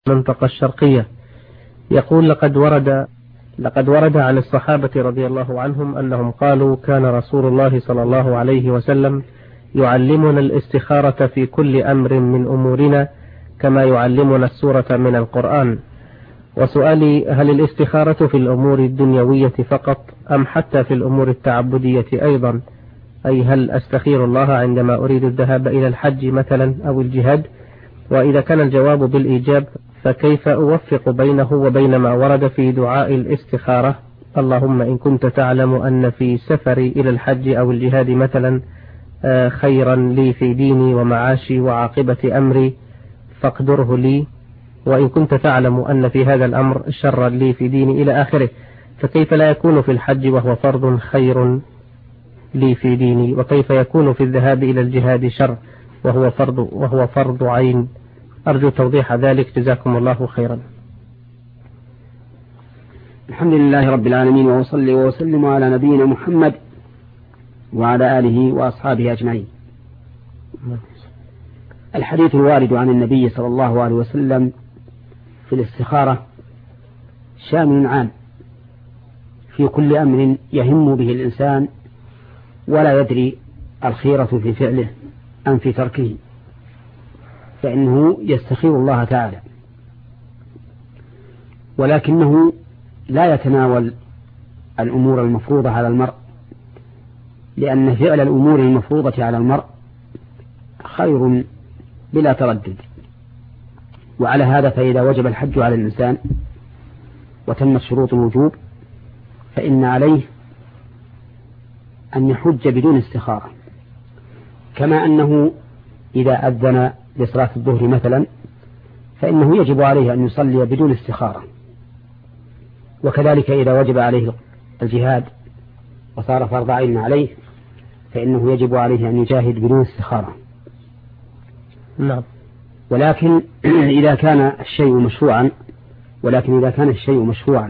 المنطقة الشرقية. يقول لقد ورد عن الصحابة رضي الله عنهم أنهم قالوا كان رسول الله صلى الله عليه وسلم يعلمنا الاستخارة في كل أمر من أمورنا كما يعلمنا السورة من القرآن. وسؤالي: هل الاستخارة في الأمور الدنيوية فقط أم حتى في الأمور التعبدية أيضا؟ أي هل أستخير الله عندما أريد الذهاب إلى الحج مثلا أو الجهاد؟ وإذا كان الجواب بالإيجاب فكيف أوفق بينه وبين ما ورد في دعاء الاستخارة: اللهم إن كنت تعلم أن في سفري إلى الحج أو الجهاد مثلا خيرا لي في ديني ومعاشي وعاقبة أمري فاقدره لي، وإن كنت تعلم أن في هذا الأمر شرا لي في ديني إلى آخره، فكيف لا يكون في الحج وهو فرض خير لي في ديني؟ وكيف يكون في الذهاب إلى الجهاد شر وهو فرض عين؟ أرجو توضيح ذلك، جزاكم الله خيرا. الحمد لله رب العالمين، وأصلي وأسلم على نبينا محمد وعلى آله وأصحابه أجمعين. الحديث الوارد عن النبي صلى الله عليه وسلم في الاستخارة شامل عام في كل أمر يهم به الإنسان ولا يدري الخيرة في فعله أم في تركه، فإنه يستخير الله تعالى، ولكنه لا يتناول الأمور المفروضة على المرء، لأن فعل الأمور المفروضة على المرء خير بلا تردد. وعلى هذا فإذا وجب الحج على الإنسان وتمت شروط الوجوب فإن عليه أن يحج بدون استخارة، كما أنه إذا أذن لصلاة الظهر مثلا فإنه يجب عليه أن يصلي بدون استخارة، وكذلك إذا وجب عليه الجهاد وصار فرض عين عليه فإنه يجب عليه أن يجاهد بدون استخارة. نعم. ولكن إذا كان الشيء مشروعا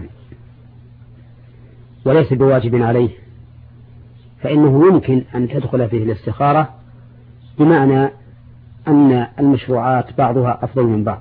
وليس بواجب عليه فإنه يمكن أن تدخل فيه الاستخارة، بمعنى أن المشروعات بعضها أفضل من بعض.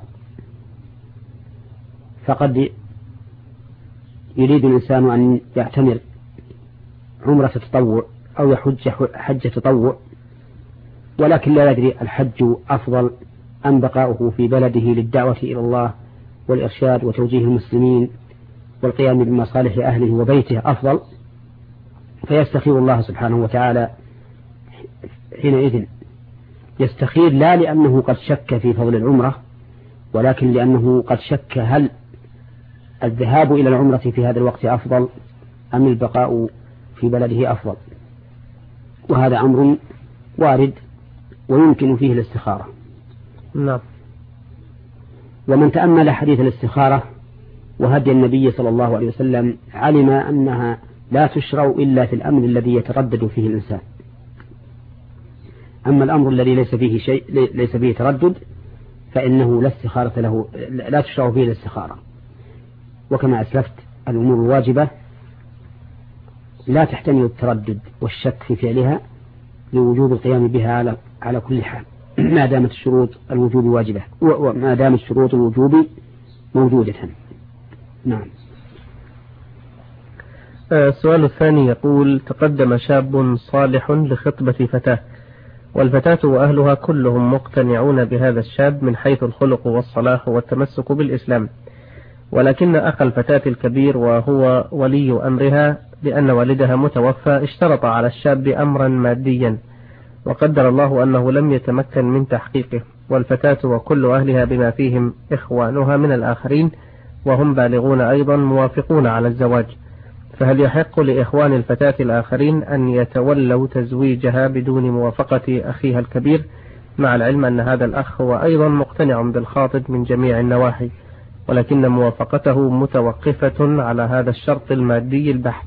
فقد يريد الإنسان أن يعتمر عمرة تطوع أو يحج حج تطوع، ولكن لا يدري الحج أفضل أم بقاؤه في بلده للدعوة إلى الله والإرشاد وتوجيه المسلمين والقيام بمصالح أهله وبيته أفضل، فيستخير الله سبحانه وتعالى. حينئذ يستخير لا لأنه قد شك في فضل العمرة، ولكن لأنه قد شك هل الذهاب إلى العمرة في هذا الوقت أفضل أم البقاء في بلده أفضل. وهذا أمر وارد ويمكن فيه الاستخارة. نعم. ومن تأمل حديث الاستخارة وهدي النبي صلى الله عليه وسلم علم أنها لا تشرع إلا في الأمر الذي يتردد فيه الإنسان. أما الأمر الذي ليس فيه تردد فإنه لا استخارة له، لا تشرع فيه الاستخارة. وكما أسلفت الأمور الواجبة لا تحتمل التردد والشك في فعلها لوجوب القيام بها على كل حال ما دامت شروط الوجوب واجبة وما دامت شروط الوجوب موجودة. نعم. السؤال الثاني يقول: تقدم شاب صالح لخطبة فتاة، والفتاة وأهلها كلهم مقتنعون بهذا الشاب من حيث الخلق والصلاح والتمسك بالإسلام، ولكن أخ الفتاة الكبير وهو ولي أمرها لأن والدها متوفى اشترط على الشاب أمرا ماديا، وقدر الله أنه لم يتمكن من تحقيقه، والفتاة وكل أهلها بما فيهم إخوانها من الآخرين وهم بالغون أيضا موافقون على الزواج، فهل يحق لإخوان الفتاة الآخرين أن يتولوا تزويجها بدون موافقة أخيها الكبير، مع العلم أن هذا الأخ هو أيضا مقتنع بالخاطب من جميع النواحي، ولكن موافقته متوقفة على هذا الشرط المادي البحت؟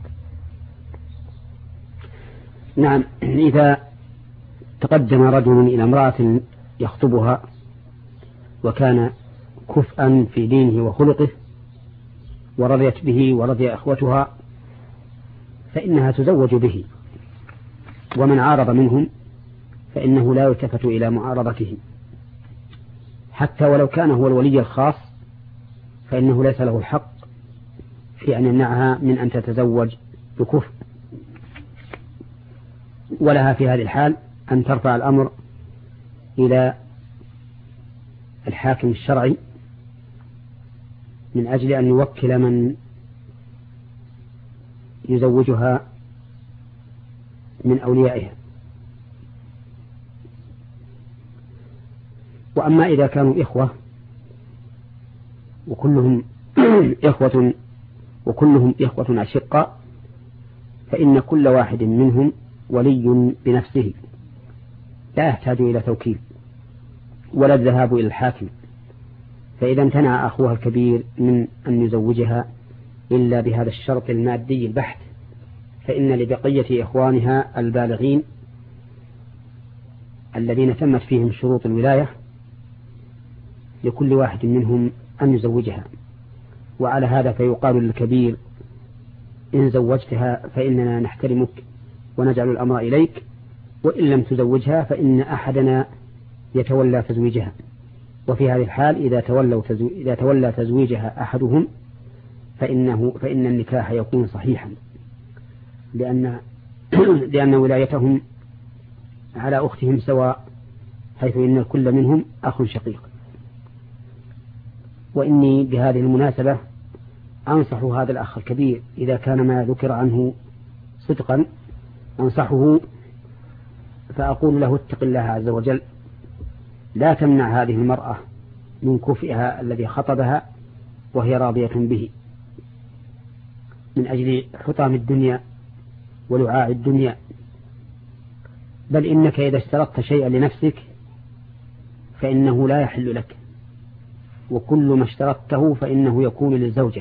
نعم. إذا تقدم رجل إلى امرأة يخطبها وكان كفءا في دينه وخلقه ورضيت به ورضي أخوتها فإنها تزوج به، ومن عارض منهم فإنه لا يلتفت إلى معارضته، حتى ولو كان هو الولي الخاص فإنه ليس له الحق في أن يمنعها من أن تتزوج بكفر، ولها في هذه الحال أن ترفع الأمر إلى الحاكم الشرعي من أجل أن يوكل من يزوجها من أوليائها. وأما إذا كانوا إخوة وكلهم إخوة أشقاء فإن كل واحد منهم ولي بنفسه لا يحتاج إلى توكيل ولا الذهاب إلى الحاكم. فإذا امتنع أخوها الكبير من أن يزوجها إلا بهذا الشرط المادي البحت فإن لبقية إخوانها البالغين الذين تمت فيهم شروط الولاية لكل واحد منهم أن يزوجها. وعلى هذا فيقال للكبير إن زوجتها فإننا نحترمك ونجعل الأمر إليك، وإن لم تزوجها فإن أحدنا يتولى تزويجها. وفي هذه الحال إذا تولى تزويجها أحدهم فإن النكاح يكون صحيحا، لأن ولايتهم على أختهم سواء، حيث إن الكل منهم أخ شقيق. وإني بهذه المناسبة أنصح هذا الأخ الكبير إذا كان ما ذكر عنه صدقا أنصحه فأقول له اتق الله عز وجل، لا تمنع هذه المرأة من كفئها الذي خطبها وهي راضية به من أجل حطام الدنيا ولعاع الدنيا، بل إنك إذا اشترطت شيئا لنفسك فإنه لا يحل لك، وكل ما اشترطته فإنه يكون للزوجة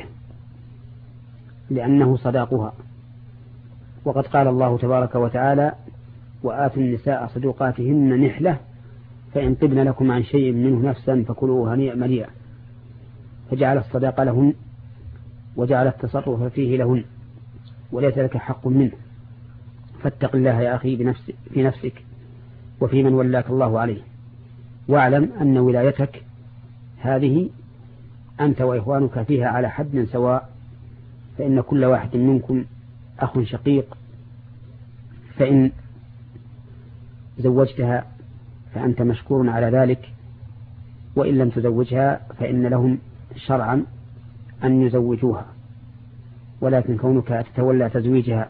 لأنه صداقها. وقد قال الله تبارك وتعالى وآتوا النساء صدوقاتهن نحلة فإن طبن لكم عن شيء منه نفسا فكلوه هنيئا مريئا، فجعل الصداق لهن وجعل التصرف فيه لهن وليس لك حق منه. فاتق الله يا أخي في نفسك وفي من ولاك الله عليه، واعلم أن ولايتك هذه أنت وإخوانك فيها على حد سواء، فإن كل واحد منكم أخ شقيق، فإن زوجتها فأنت مشكور على ذلك، وإن لم تزوجها فإن لهم شرعا أن يزوجوها، ولكن كونك تتولى تزويجها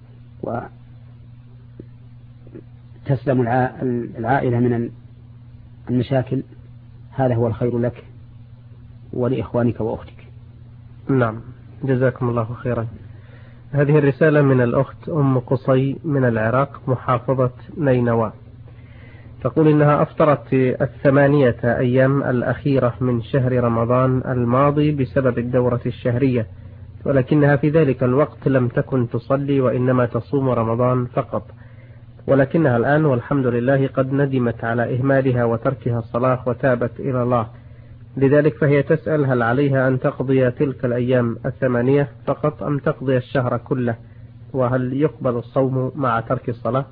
وتسلم العائلة من المشاكل هذا هو الخير لك ولإخوانك وأختك. نعم، جزاكم الله خيرا. هذه الرسالة من الأخت أم قصي من العراق محافظة نينوى، تقول إنها أفطرت 8 أيام الأخيرة من شهر رمضان الماضي بسبب الدورة الشهرية، ولكنها في ذلك الوقت لم تكن تصلي وإنما تصوم رمضان فقط، ولكنها الآن والحمد لله قد ندمت على إهمالها وتركها الصلاة وتابت إلى الله. لذلك فهي تسأل هل عليها أن تقضي تلك الأيام 8 فقط أم تقضي الشهر كله، وهل يقبل الصوم مع ترك الصلاة؟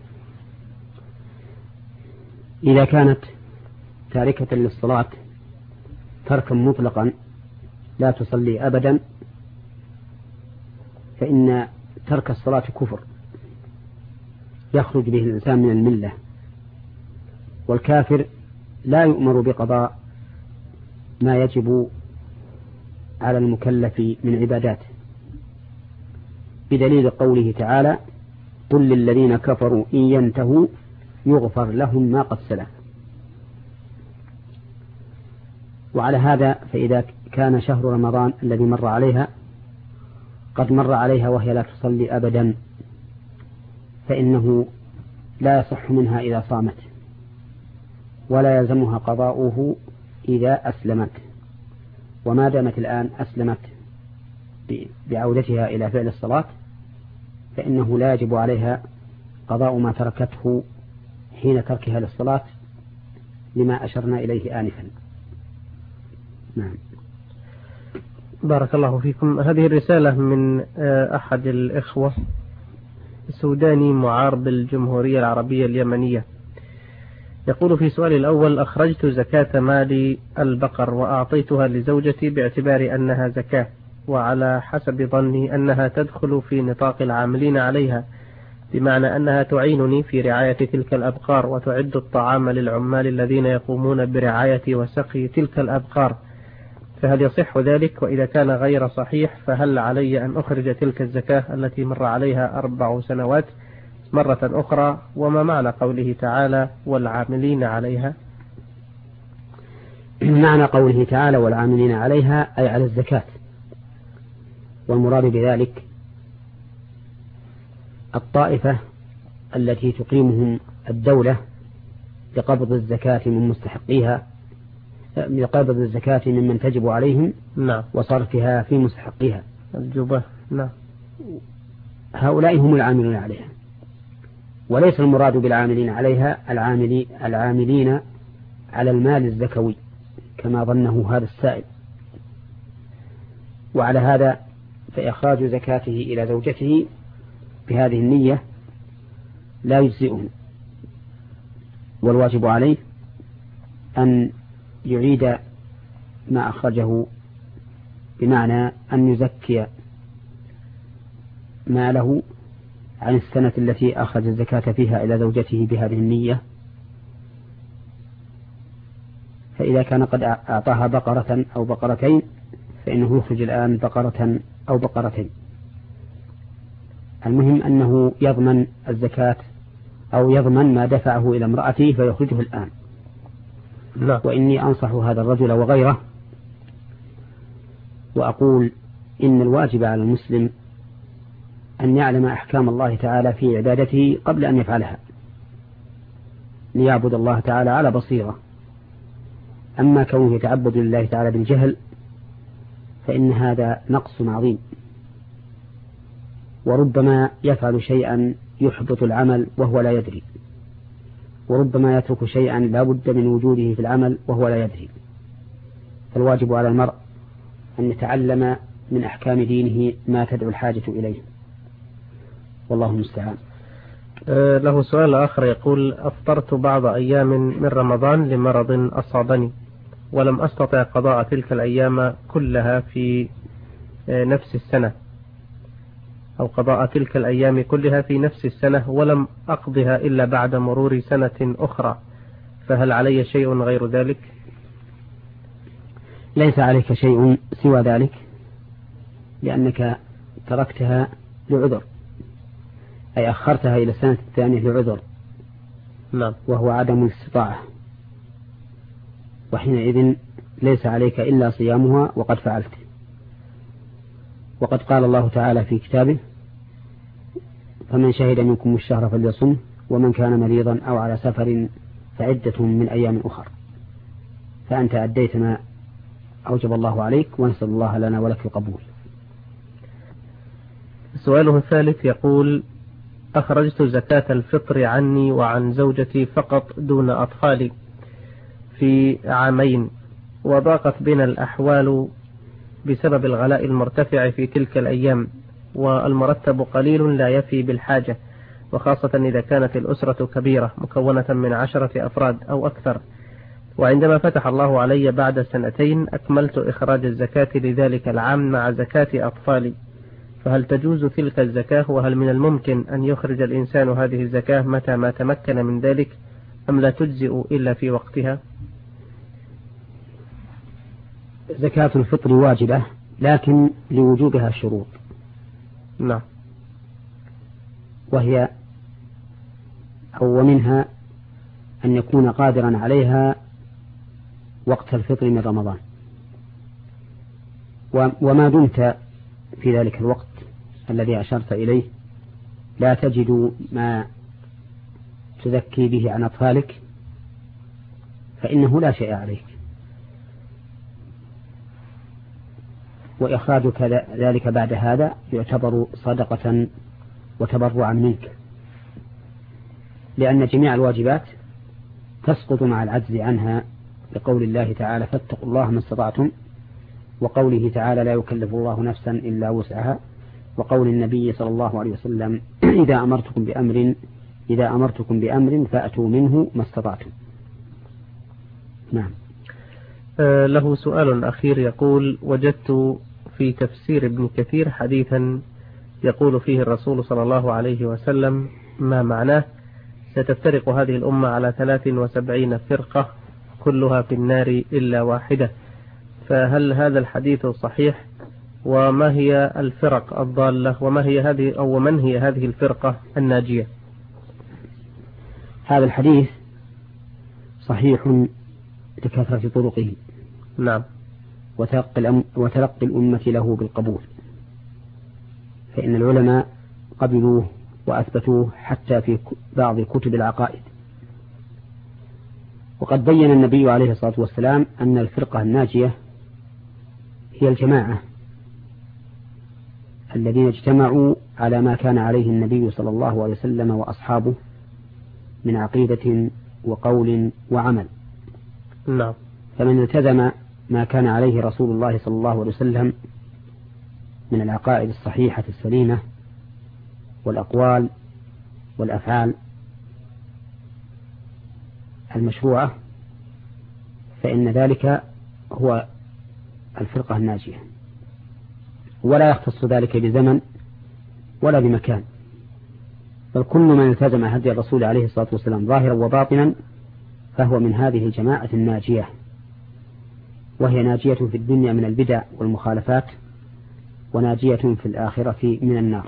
إذا كانت تاركة للصلاة تركا مطلقا لا تصلي أبدا فإن ترك الصلاة كفر يخرج به الإنسان من الملة، والكافر لا يؤمر بقضاء ما يجب على المكلف من عباداته، بدليل قوله تعالى قل للذين كفروا إن ينتهوا يغفر لهم ما قد سلف. وعلى هذا فإذا كان شهر رمضان الذي مر عليها قد مر عليها وهي لا تصلي أبدا فإنه لا يصح منها إذا صامت، ولا يلزمها قضاؤه إذا أسلمت، وما دامت الآن أسلمت بعودتها إلى فعل الصلاة فإنه لا يجب عليها قضاء ما تركته حين تركها للصلاة لما أشرنا إليه آنفا. نعم. بارك الله فيكم. هذه الرسالة من أحد الإخوة سوداني معار بالجمهورية العربية اليمنية، يقول في سؤال الأول: أخرجت زكاة مال البقر وأعطيتها لزوجتي باعتبار أنها زكاة، وعلى حسب ظني أنها تدخل في نطاق العاملين عليها، بمعنى أنها تعينني في رعاية تلك الأبقار وتعد الطعام للعمال الذين يقومون برعاية وسقي تلك الأبقار، فهل يصح ذلك؟ وإذا كان غير صحيح فهل علي أن أخرج تلك الزكاة التي مر عليها 4 سنوات مرة أخرى؟ وما معنى قوله تعالى والعاملين عليها؟ معنى قوله تعالى والعاملين عليها أي على الزكاة، والمراد بذلك الطائفة التي تقيمهم الدولة لقبض الزكاة من مستحقيها، لقبض الزكاة ممن تجب عليهم نعم. وصرفها في مستحقيها الجبة. نعم. هؤلاء هم العاملون عليها، وليس المراد بالعاملين عليها العاملين على المال الزكوي كما ظنه هذا السائل. وعلى هذا فإخراج زكاته إلى زوجته بهذه النية لا يجزئه، والواجب عليه أن يعيد ما أخرجه، بمعنى أن يزكي ماله عن السنة التي أخرج الزكاة فيها إلى زوجته بهذه النية، فإذا كان قد أعطاها بقرة أو بقرتين فإنه يخرج الآن بقرة أو بقرتين. المهم أنه يضمن الزكاة أو يضمن ما دفعه إلى امرأته فيخرجه الآن. لا. وإني أنصح هذا الرجل وغيره وأقول إن الواجب على المسلم أن يعلم أحكام الله تعالى في عبادته قبل أن يفعلها، ليعبد الله تعالى على بصيرة. أما كونه يتعبد لله تعالى بالجهل فإن هذا نقص عظيم، وربما يفعل شيئا يحبط العمل وهو لا يدري، وربما يترك شيئا لا بد من وجوده في العمل وهو لا يدري. فالواجب على المرء أن يتعلم من أحكام دينه ما تدعو الحاجة إليه، والله المستعان. له سؤال آخر يقول: أفطرت بعض أيام من رمضان لمرض أصابني، ولم أستطع قضاء تلك الأيام كلها في نفس السنة، أو قضاء تلك الأيام كلها في نفس السنة، ولم أقضها إلا بعد مرور سنة أخرى، فهل علي شيء غير ذلك؟ ليس عليك شيء سوى ذلك، لأنك تركتها لعذر، أي أخرتها إلى السنة الثانية لعذر. نعم. وهو عدم الاستطاعة، وحينئذ ليس عليك إلا صيامها وقد فعلت. وقد قال الله تعالى في كتابه: فمن شهد منكم الشهر فليصم، ومن كان مريضا أو على سفر فعدة من أيام أخر. فأنت أديت ما أوجب الله عليك، ونسأل الله لنا ولك القبول. سؤاله الثالث يقول: أخرجت زكاة الفطر عني وعن زوجتي فقط دون أطفالي في عامين، وضاقت بنا الأحوال بسبب الغلاء المرتفع في تلك الأيام، والمرتب قليل لا يفي بالحاجة، وخاصة إذا كانت الأسرة كبيرة مكونة من 10 أفراد أو أكثر. وعندما فتح الله علي بعد 2 أكملت إخراج الزكاة لذلك العام مع زكاة أطفالي، فهل تجوز تلك الزكاة؟ وهل من الممكن أن يخرج الإنسان هذه الزكاة متى ما تمكن من ذلك، أم لا تجزئ إلا في وقتها؟ زكاة الفطر واجبة، لكن لوجوبها شروط. نعم. وهي ومنها أن يكون قادرا عليها وقت الفطر من رمضان، وما دمت في ذلك الوقت الذي أشرت إليه لا تجد ما تزكي به عن أطفالك فإنه لا شيء عليك، وإخراجك ذلك بعد هذا يعتبر صدقة وتبرعا منك، لأن جميع الواجبات تسقط مع العجز عنها، لقول الله تعالى: فاتقوا الله ما استطعتم، وقوله تعالى: لا يكلف الله نفسا إلا وسعها، وقول النبي صلى الله عليه وسلم: إذا أمرتكم بأمر فأتوا منه ما استطعتم. نعم. له سؤال أخير يقول: وجدت في تفسير ابن كثير حديثا يقول فيه الرسول صلى الله عليه وسلم ما معناه: ستفترق هذه الأمة على 73 فرقة كلها في النار إلا واحدة، فهل هذا الحديث صحيح؟ وما هي الفرق الضالة؟ ومن هي هذه الفرقة الناجية؟ هذا الحديث صحيح لكثرة طرقه. نعم. وتلقي الأمة له بالقبول، فإن العلماء قبلوه وأثبتوه حتى في بعض كتب العقائد. وقد بين النبي عليه الصلاة والسلام أن الفرقة الناجية هي الجماعة الذين اجتمعوا على ما كان عليه النبي صلى الله عليه وسلم وأصحابه من عقيدة وقول وعمل. نعم. فمن التزم ما كان عليه رسول الله صلى الله عليه وسلم من العقائد الصحيحة السليمة والأقوال والأفعال المشروعة، فإن ذلك هو الفرقة الناجية، ولا يختص ذلك بزمن ولا بمكان، بل كل من التزم هدي الرسول عليه الصلاة والسلام ظاهرا وباطنا فهو من هذه الجماعة الناجية، وهي ناجية في الدنيا من البدع والمخالفات، وناجية في الآخرة من النار.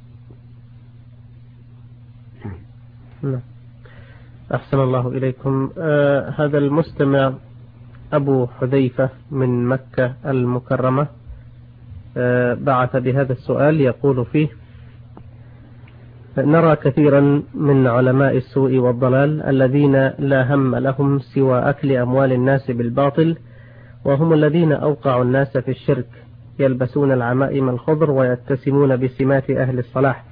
نعم. أحسن الله إليكم. هذا المستمع أبو حذيفة من مكة المكرمة بعث بهذا السؤال يقول فيه: نرى كثيرا من علماء السوء والضلال الذين لا هم لهم سوى أكل أموال الناس بالباطل، وهم الذين أوقعوا الناس في الشرك، يلبسون العمائم الخضر ويتسمون بسمات أهل الصلاح،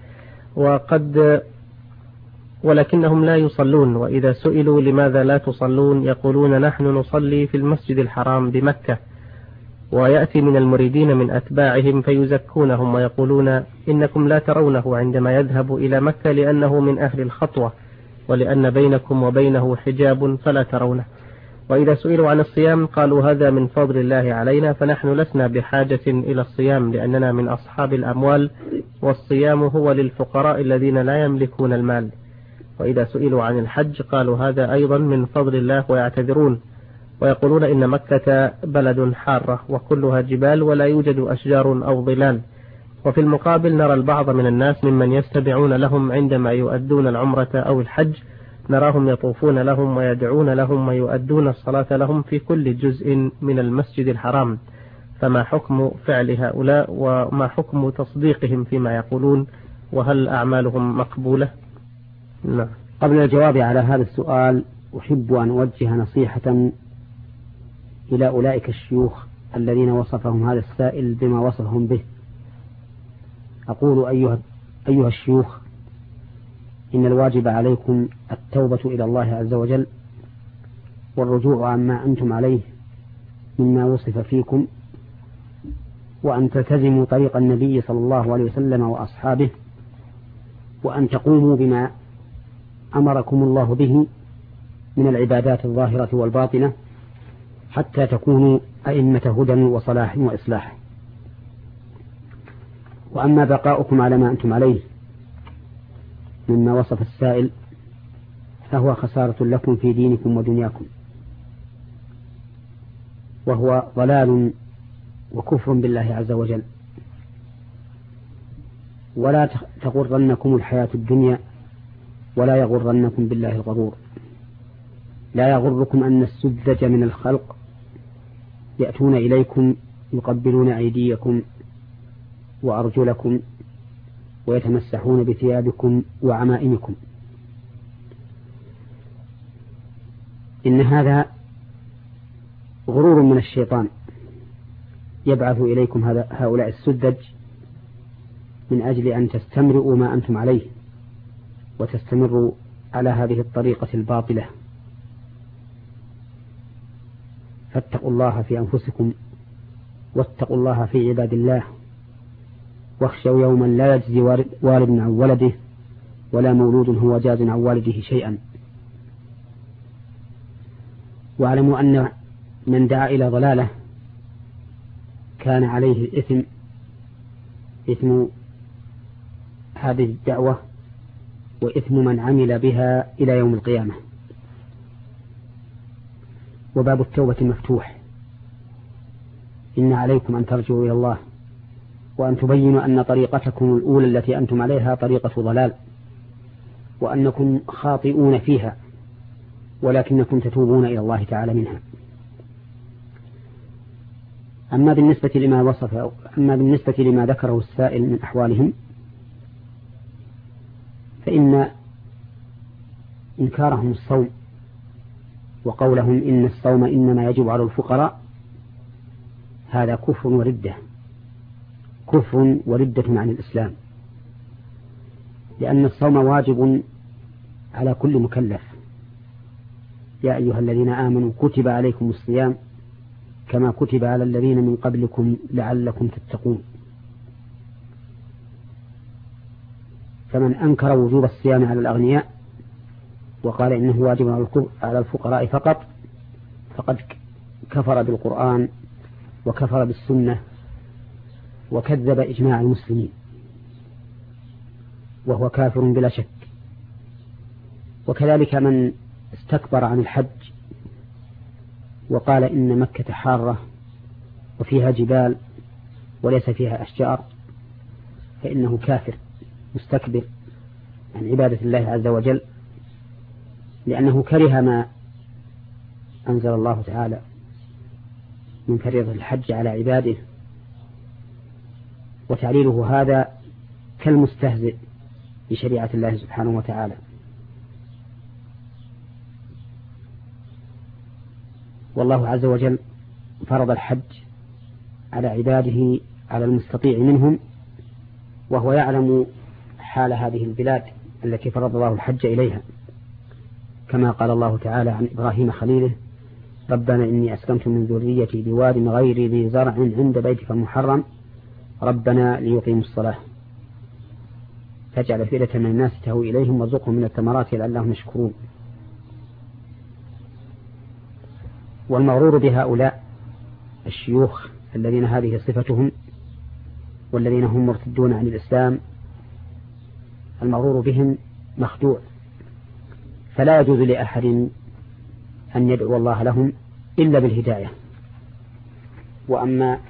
ولكنهم لا يصلون، وإذا سئلوا لماذا لا تصلون يقولون نحن نصلي في المسجد الحرام بمكة. ويأتي من المريدين من أتباعهم فيزكونهم ويقولون إنكم لا ترونه عندما يذهب إلى مكة لأنه من أهل الخطوة، ولأن بينكم وبينه حجاب فلا ترونه. وإذا سئلوا عن الصيام قالوا هذا من فضل الله علينا، فنحن لسنا بحاجة إلى الصيام لأننا من أصحاب الأموال، والصيام هو للفقراء الذين لا يملكون المال. وإذا سئلوا عن الحج قالوا هذا أيضا من فضل الله ويعتذرون، ويقولون إن مكة بلد حارة وكلها جبال ولا يوجد أشجار أو ظلال. وفي المقابل نرى البعض من الناس ممن يستمعون لهم عندما يؤدون العمرة أو الحج، نراهم يطوفون لهم ويدعون لهم ويؤدون الصلاة لهم في كل جزء من المسجد الحرام، فما حكم فعل هؤلاء وما حكم تصديقهم فيما يقولون، وهل أعمالهم مقبولة؟ نعم. قبل الجواب على هذا السؤال أحب أن أوجه نصيحة إلى أولئك الشيوخ الذين وصفهم هذا السائل بما وصفهم به. أقول أيها الشيوخ، إن الواجب عليكم التوبة إلى الله عز وجل والرجوع عما أنتم عليه مما وصف فيكم، وأن تلتزموا طريق النبي صلى الله عليه وسلم وأصحابه، وأن تقوموا بما أمركم الله به من العبادات الظاهرة والباطنة حتى تكونوا أئمة هدى وصلاح وإصلاح. وأما بقاؤكم على ما أنتم عليه مما وصف السائل فهو خسارة لكم في دينكم ودنياكم، وهو ضلال وكفر بالله عز وجل. ولا تغرنكم الحياة الدنيا ولا يغرنكم بالله الغرور. لا يغركم أن السذج من الخلق يأتون إليكم يقبلون أيديكم وأرجلكم ويتمسحون بثيابكم وعمائمكم. إن هذا غرور من الشيطان يبعث إليكم هؤلاء السذج من أجل أن تستمروا ما أنتم عليه وتستمروا على هذه الطريقة الباطلة. فاتقوا الله في أنفسكم واتقوا الله في عباد الله، واخشوا يوما لا يجزي والد عن ولده ولا مولود هو جاز عن والده شيئا. واعلموا أن من دعا إلى ضلالة كان عليه الإثم، إثم هذه الدعوة وإثم من عمل بها إلى يوم القيامة. وباب التوبة مفتوح. إن عليكم أن ترجعوا إلى الله وأن تبينوا أن طريقتكم الأولى التي أنتم عليها طريقة ضلال، وأنكم خاطئون فيها، ولكنكم تتوبون إلى الله تعالى منها. أما بالنسبة لما ذكره السائل من أحوالهم، فإن إنكارهم الصوم وقولهم إن الصوم إنما يجب على الفقراء هذا كفر وردة، كفر وردة عن الإسلام، لأن الصوم واجب على كل مكلف. يا أيها الذين آمنوا كتب عليكم الصيام كما كتب على الذين من قبلكم لعلكم تتقون. فمن أنكر وجوب الصيام على الأغنياء وقال إنه واجب على الفقراء فقط فقد كفر بالقرآن وكفر بالسنة وكذب إجماع المسلمين، وهو كافر بلا شك. وكذلك من استكبر عن الحج وقال إن مكة حارة وفيها جبال وليس فيها أشجار فإنه كافر مستكبر عن عبادة الله عز وجل، لأنه كره ما أنزل الله تعالى من فريضة الحج على عباده، وتعليله هذا كالمستهزئ بشريعة الله سبحانه وتعالى. والله عز وجل فرض الحج على عباده على المستطيع منهم، وهو يعلم حال هذه البلاد التي فرض الله الحج إليها، كما قال الله تعالى عن إبراهيم خليله: ربنا إني أسكنت من ذريتي بواد غير ذي زرع عند بيتك المحرم ربنا ليقيموا الصلاة فاجعل أفئدة من الناس تهوي إليهم وارزقهم من الثمرات لعلهم يشكرون. والمغرور بهؤلاء الشيوخ الذين هذه صفتهم والذين هم مرتدون عن الإسلام، المغرور بهم مخدوع، فلا يجوز لأحد أن يدعو الله لهم إلا بالهداية. وأما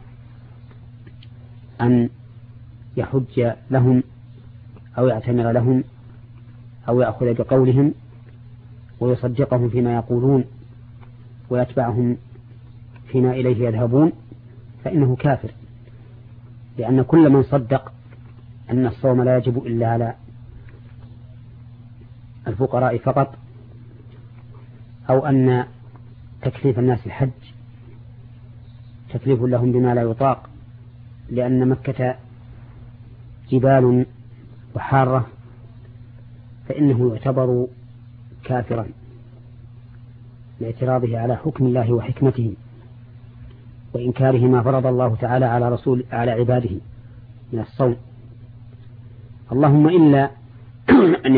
أن يحج لهم أو يعتمر لهم أو يأخذ بقولهم ويصدقهم فيما يقولون ويتبعهم فيما إليه يذهبون فإنه كافر، لأن كل من صدق أن الصوم لا يجب إلا على الفقراء فقط، أو أن تكليف الناس الحج تكليف لهم بما لا يطاق، لأن مكة جبال وحارة، فإنه يعتبر كافرا لاعتراضه على حكم الله وحكمته وإنكاره ما فرض الله تعالى على عباده من الصوم. اللهم إلا أن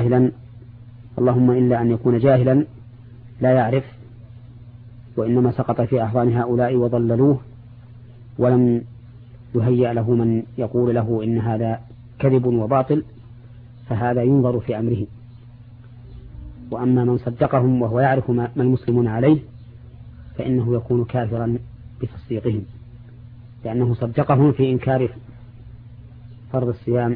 يكون جاهلا لا يعرف، وإنما سقط في أحضان هؤلاء وضللوه ولم يهيأ له من يقول له إن هذا كذب وباطل، فهذا ينظر في أمره. وأما من صدقهم وهو يعرف ما المسلمون عليه فإنه يكون كافرا بتصديقهم، لأنه صدقهم في إنكار فرض الصيام.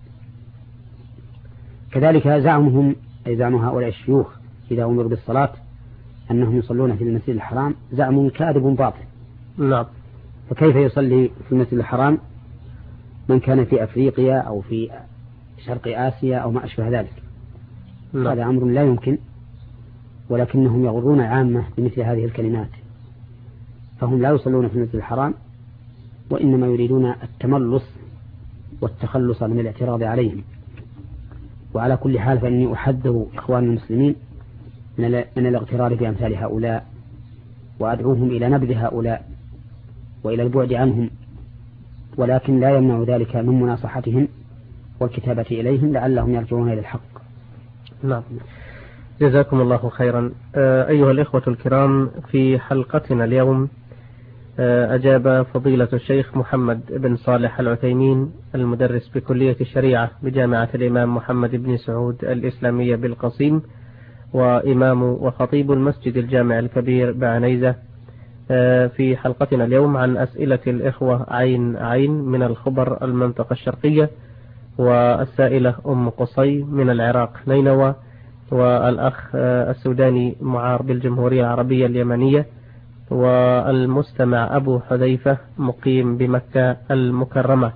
كذلك زعمهم أي زعم هؤلاء الشيوخ إذا أمروا بالصلاة أنهم يصلون في المسجد الحرام زعم كاذب باطل. نعم. فكيف يصلي في المسجد الحرام من كان في أفريقيا أو في شرق آسيا أو ما أشبه ذلك؟ هذا أمر لا يمكن، ولكنهم يغرون عامة بمثل هذه الكلمات، فهم لا يصلون في المسجد الحرام وإنما يريدون التملص والتخلص من الاعتراض عليهم. وعلى كل حال فإني أحذر إخوان المسلمين من الاغترار بأمثال هؤلاء، وأدعوهم إلى نبذ هؤلاء وإلى البعد عنهم، ولكن لا يمنع ذلك من مناصحتهم والكتابة إليهم لعلهم يرجعون إلى الحق. نعم. جزاكم الله خيرا. أيها الإخوة الكرام، في حلقتنا اليوم أجاب فضيلة الشيخ محمد بن صالح العثيمين المدرس بكلية الشريعة بجامعة الإمام محمد بن سعود الإسلامية بالقصيم، وإمام وخطيب المسجد الجامع الكبير بعنيزة، في حلقتنا اليوم عن أسئلة الإخوة عين من الخبر المنطقة الشرقية، والسائلة أم قصي من العراق نينوى، والأخ السوداني معار بالجمهورية العربية اليمنية، والمستمع أبو حذيفة مقيم بمكة المكرمة.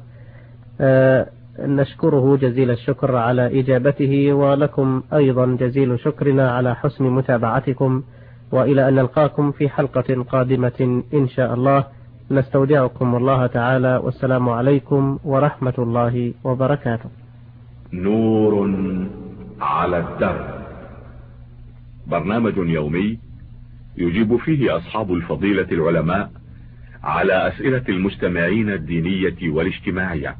نشكره جزيل الشكر على إجابته، ولكم أيضا جزيل شكرنا على حسن متابعتكم، وإلى أن نلقاكم في حلقة قادمة إن شاء الله. نستودعكم الله تعالى، والسلام عليكم ورحمة الله وبركاته. نور على الدرب، برنامج يومي يجيب فيه أصحاب الفضيلة العلماء على أسئلة المستمعين الدينية والاجتماعية.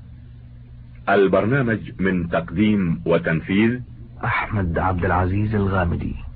البرنامج من تقديم وتنفيذ أحمد عبد العزيز الغامدي.